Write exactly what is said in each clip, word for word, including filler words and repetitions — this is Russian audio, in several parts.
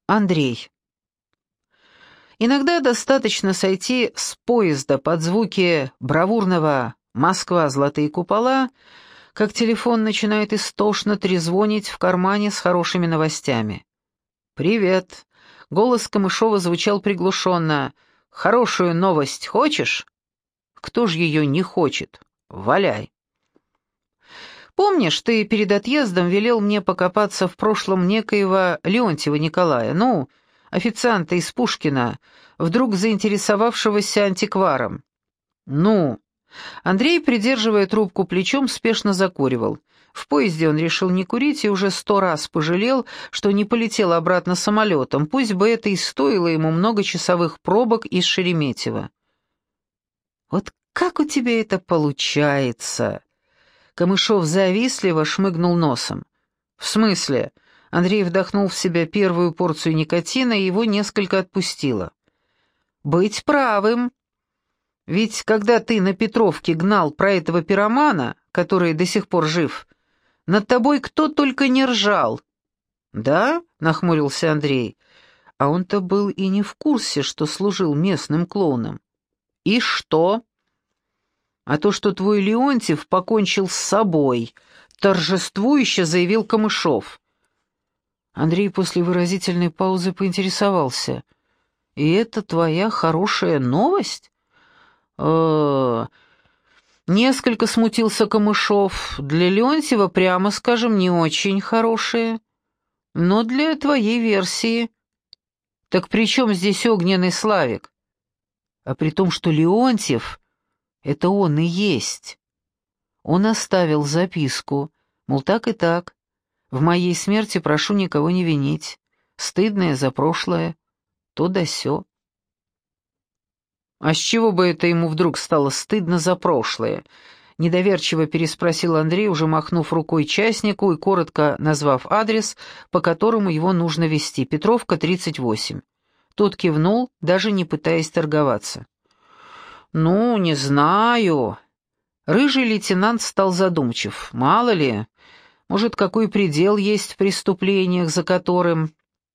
Андрей. Иногда достаточно сойти с поезда под звуки бравурного «Москва. Золотые купола», как телефон начинает истошно трезвонить в кармане с хорошими новостями. «Привет!» — голос Камышова звучал приглушенно. «Хорошую новость хочешь?» «Кто же ее не хочет? Валяй!» «Помнишь, ты перед отъездом велел мне покопаться в прошлом некоего Леонтьева Николая, ну, официанта из Пушкина, вдруг заинтересовавшегося антикваром?» «Ну?» Андрей, придерживая трубку плечом, спешно закуривал. В поезде он решил не курить и уже сто раз пожалел, что не полетел обратно самолетом, пусть бы это и стоило ему многочасовых пробок из Шереметьево. «Вот как у тебя это получается?» Камышов завистливо шмыгнул носом. «В смысле?» Андрей вдохнул в себя первую порцию никотина, и его несколько отпустило. «Быть правым. Ведь когда ты на Петровке гнал про этого пиромана, который до сих пор жив, над тобой кто только не ржал». «Да?» — нахмурился Андрей. А он-то был и не в курсе, что служил местным клоуном. «И что?» «А то, что твой Леонтьев покончил с собой», — торжествующе заявил Камышов. Андрей после выразительной паузы поинтересовался. «И это твоя хорошая новость?» э Несколько смутился Камышов. «Для Леонтьева, прямо скажем, не очень хорошая. Но для твоей версии...» «Так при чем здесь огненный Славик?» «А при том, что Леонтьев — это он и есть. Он оставил записку, мол, так и так. В моей смерти прошу никого не винить. Стыдное за прошлое. То да сё». «А с чего бы это ему вдруг стало стыдно за прошлое?» — недоверчиво переспросил Андрей, уже махнув рукой частнику и коротко назвав адрес, по которому его нужно везти: Петровка, тридцать восемь. Тот кивнул, даже не пытаясь торговаться. «Ну, не знаю». Рыжий лейтенант стал задумчив. «Мало ли, может, какой предел есть в преступлениях, за которым...»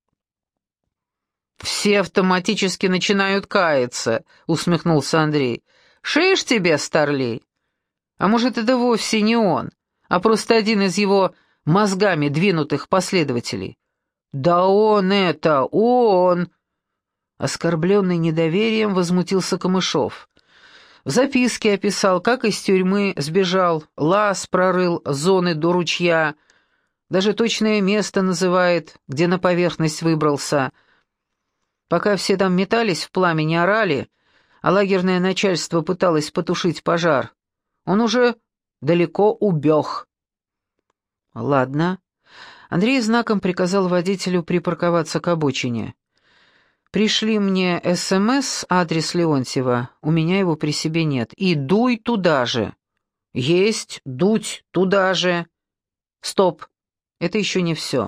«Все автоматически начинают каяться», — усмехнулся Андрей. «Шиш тебе, старлей! А может, это вовсе не он, а просто один из его мозгами двинутых последователей?» «Да он это, он!» Оскорбленный недоверием возмутился Камышов. В записке описал, как из тюрьмы сбежал, лаз прорыл зоны до ручья, даже точное место называет, где на поверхность выбрался. Пока все там метались, в пламени орали, а лагерное начальство пыталось потушить пожар, он уже далеко убег. «Ладно». Андрей знаком приказал водителю припарковаться к обочине. «Пришли мне СМС, адрес Леонтьева, у меня его при себе нет, и дуй туда же». «Есть, дуть туда же». «Стоп, это еще не все.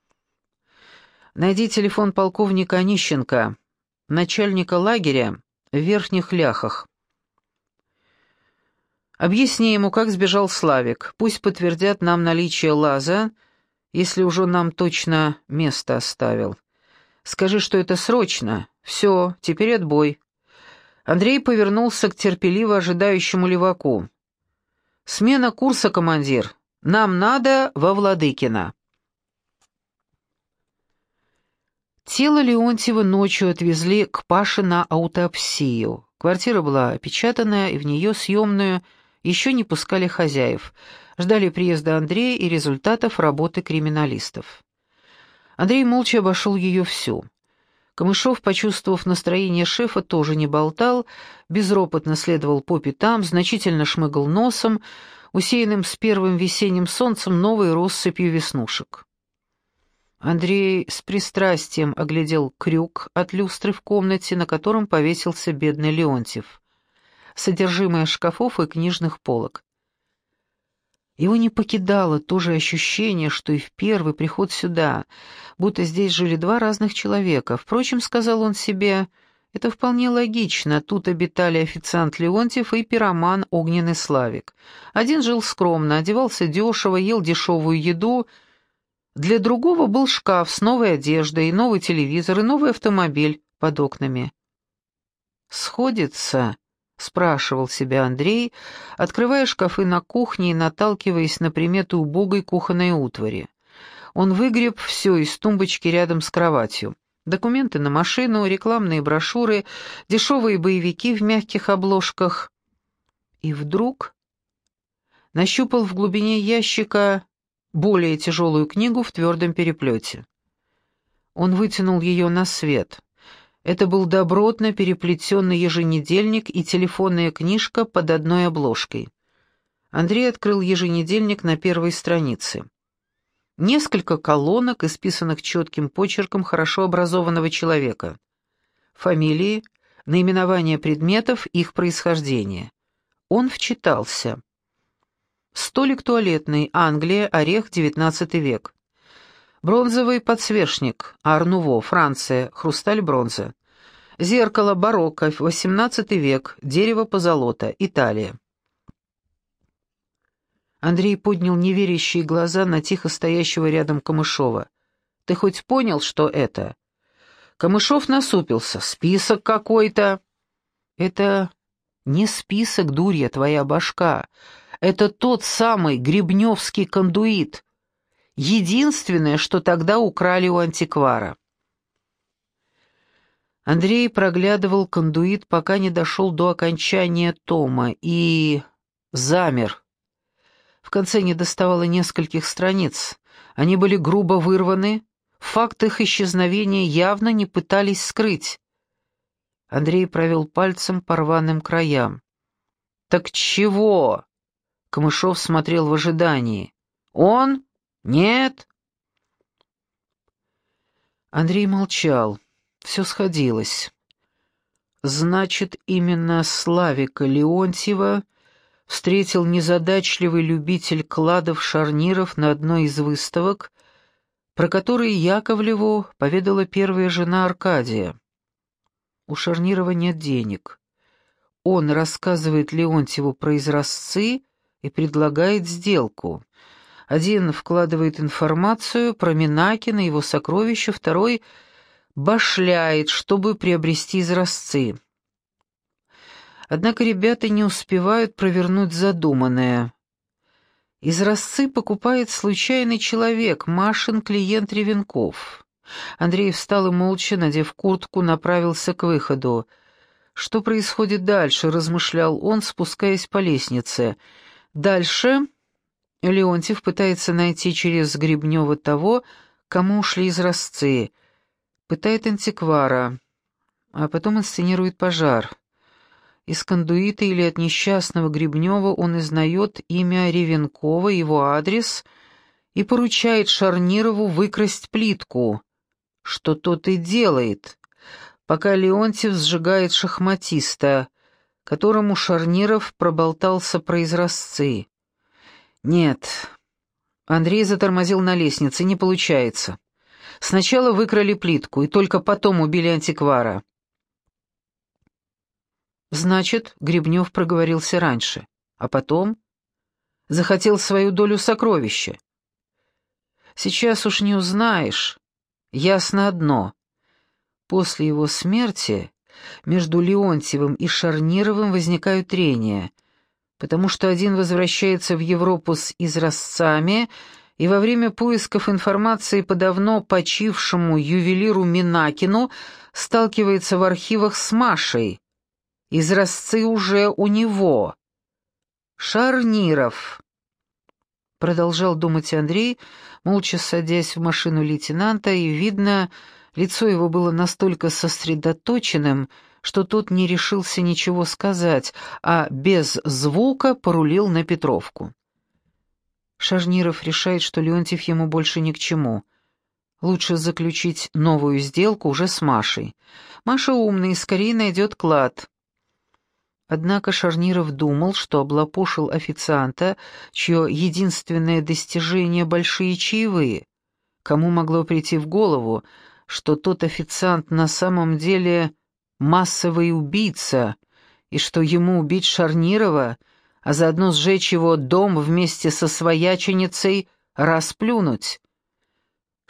Найди телефон полковника Онищенко, начальника лагеря в Верхних Ляхах. Объясни ему, как сбежал Славик, пусть подтвердят нам наличие лаза, если уже нам точно место оставил. Скажи, что это срочно. Все, теперь отбой». Андрей повернулся к терпеливо ожидающему леваку. «Смена курса, командир. Нам надо во Владыкино». Тело Леонтьева ночью отвезли к Паше на аутопсию. Квартира была опечатанная, и в нее съемную еще не пускали хозяев. Ждали приезда Андрея и результатов работы криминалистов. Андрей молча обошел ее всю. Камышов, почувствовав настроение шефа, тоже не болтал, безропотно следовал по пятам, значительно шмыгал носом, усеянным с первым весенним солнцем новой россыпью веснушек. Андрей с пристрастием оглядел крюк от люстры в комнате, на котором повесился бедный Леонтьев, содержимое шкафов и книжных полок. Его не покидало то же ощущение, что и в первый приход сюда, будто здесь жили два разных человека. Впрочем, сказал он себе, это вполне логично, тут обитали официант Леонтьев и пироман Огненный Славик. Один жил скромно, одевался дешево, ел дешевую еду, Для другого был шкаф с новой одеждой, новый телевизор и новый автомобиль под окнами. «Сходится?» — спрашивал себя Андрей, открывая шкафы на кухне и наталкиваясь на приметы убогой кухонной утвари. Он выгреб все из тумбочки рядом с кроватью. Документы на машину, рекламные брошюры, дешевые боевики в мягких обложках. И вдруг нащупал в глубине ящика более тяжелую книгу в твердом переплете. Он вытянул ее на свет. Это был добротно переплетенный еженедельник и телефонная книжка под одной обложкой. Андрей открыл еженедельник на первой странице. Несколько колонок, исписанных четким почерком хорошо образованного человека. Фамилии, наименования предметов, их происхождение. Он вчитался. Столик туалетный, Англия, орех, девятнадцатый век. Бронзовый подсвечник, Ар-Нуво, Франция, хрусталь-бронза. Зеркало, барокко, восемнадцатый век, дерево позолота, Италия. Андрей поднял неверящие глаза на тихо стоящего рядом Камышова. «Ты хоть понял, что это?» Камышов насупился. «Список какой-то». «Это не список, дурья твоя башка. Это тот самый гребневский кондуит. Единственное, что тогда украли у антиквара». Андрей проглядывал кондуит, пока не дошел до окончания тома, и замер. В конце недоставало нескольких страниц. Они были грубо вырваны, факт их исчезновения явно не пытались скрыть. Андрей провел пальцем по рваным краям. «Так чего?» Камышов смотрел в ожидании. «Он? Нет?» Андрей молчал. Все сходилось. Значит, именно Славика Леонтьева встретил незадачливый любитель кладов-шарниров на одной из выставок, про которые Яковлеву поведала первая жена Аркадия. У Шарнирова нет денег. Он рассказывает Леонтьеву про изразцы и предлагает сделку. Один вкладывает информацию про Минакина, его сокровища, второй башляет, чтобы приобрести изразцы. Однако ребята не успевают провернуть задуманное. Изразцы покупает случайный человек, Машин клиент Ревенков. Андрей встал и, молча, надев куртку, направился к выходу. «Что происходит дальше?» — размышлял он, спускаясь по лестнице. «Дальше Леонтьев пытается найти через Гребнева того, кому ушли изразцы. Пытает антиквара, а потом инсценирует пожар. Из кондуита или от несчастного Гребнева он узнает имя Ревенкова, его адрес и поручает Шарнирову выкрасть плитку, что тот и делает, пока Леонтьев сжигает шахматиста, которому Шарниров проболтался про изразцы. Нет, Андрей затормозил на лестнице, не получается. Сначала выкрали плитку, и только потом убили антиквара. Значит, Гребнев проговорился раньше, а потом захотел свою долю сокровища. Сейчас уж не узнаешь. Ясно одно. После его смерти между Леонтьевым и Шарнировым возникают трения, потому что один возвращается в Европу с изразцами, и во время поисков информации по давно почившему ювелиру Минакину сталкивается в архивах с Машей. Изразцы уже у него. Шарниров. Продолжал думать Андрей, молча садясь в машину лейтенанта, и, видно, лицо его было настолько сосредоточенным, что тот не решился ничего сказать, а без звука порулил на Петровку. Шарниров решает, что Леонтьев ему больше ни к чему. Лучше заключить новую сделку уже с Машей. Маша умная и скорее найдет клад. Однако Шарниров думал, что облапошил официанта, чье единственное достижение — большие чаевые. Кому могло прийти в голову, что тот официант на самом деле массовый убийца, и что ему убить Шарнирова, а заодно сжечь его дом вместе со свояченицей, расплюнуть?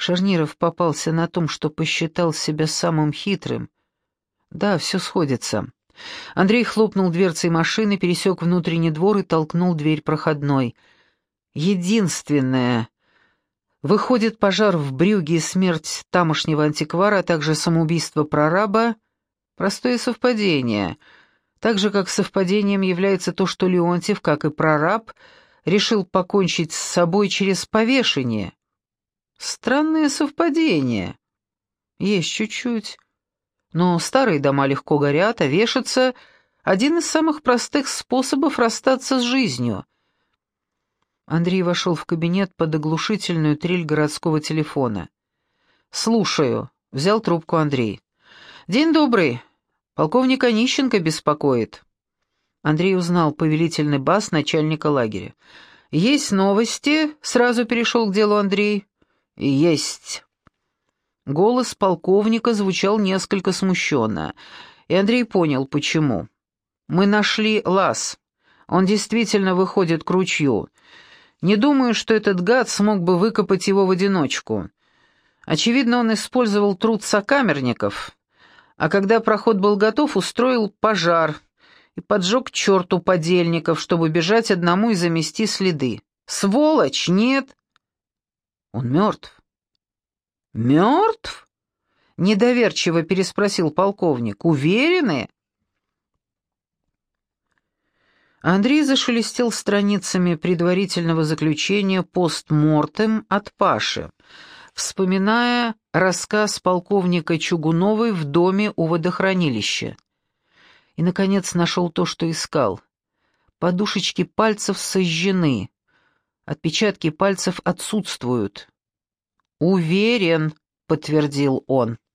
Шарниров попался на том, что посчитал себя самым хитрым. Да, все сходится. Андрей хлопнул дверцей машины, пересек внутренний двор и толкнул дверь проходной. Единственное... Выходит, пожар в Брюгге и смерть тамошнего антиквара, а также самоубийство прораба — простое совпадение. Так же, как совпадением является то, что Леонтьев, как и прораб, решил покончить с собой через повешение. Странное совпадение. Есть чуть-чуть. Но старые дома легко горят, а вешаться — один из самых простых способов расстаться с жизнью. Андрей вошел в кабинет под оглушительную трель городского телефона. «Слушаю», — взял трубку Андрей. «День добрый. Полковник Онищенко беспокоит». Андрей узнал повелительный бас начальника лагеря. «Есть новости?» — сразу перешел к делу Андрей. «Есть». Голос полковника звучал несколько смущенно, и Андрей понял, почему. «Мы нашли лаз. Он действительно выходит к ручью. Не думаю, что этот гад смог бы выкопать его в одиночку. Очевидно, он использовал труд сокамерников, а когда проход был готов, устроил пожар и поджег к черту подельников, чтобы бежать одному и замести следы. Сволочь, нет?» «Он мертв». «Мертв?» — недоверчиво переспросил полковник. «Уверены?» Андрей зашелестел страницами предварительного заключения постмортем от Паши, вспоминая рассказ полковника Чугуновой в доме у водохранилища. И, наконец, нашел то, что искал. Подушечки пальцев сожжены, отпечатки пальцев отсутствуют. «Уверен», — подтвердил он.